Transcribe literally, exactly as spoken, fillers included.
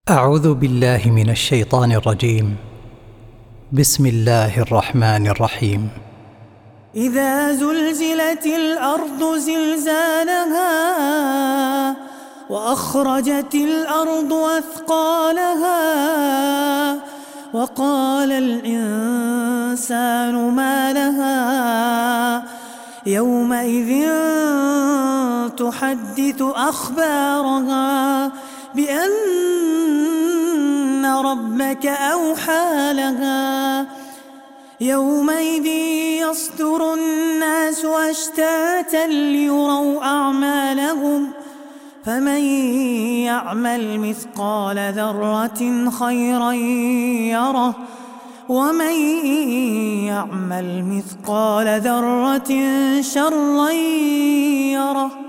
أعوذ بالله من الشيطان الرجيم. بسم الله الرحمن الرحيم. إذا زلزلت الأرض زلزالها وأخرجت الأرض أثقالها وقال الإنسان ما لها يومئذ تحدث أخبارها بأن ربك أوحى لها يومئذ يصدر الناس أشتاتا ليروا أعمالهم فمن يعمل مثقال ذرة خيرا يره ومن يعمل مثقال ذرة شرا يره.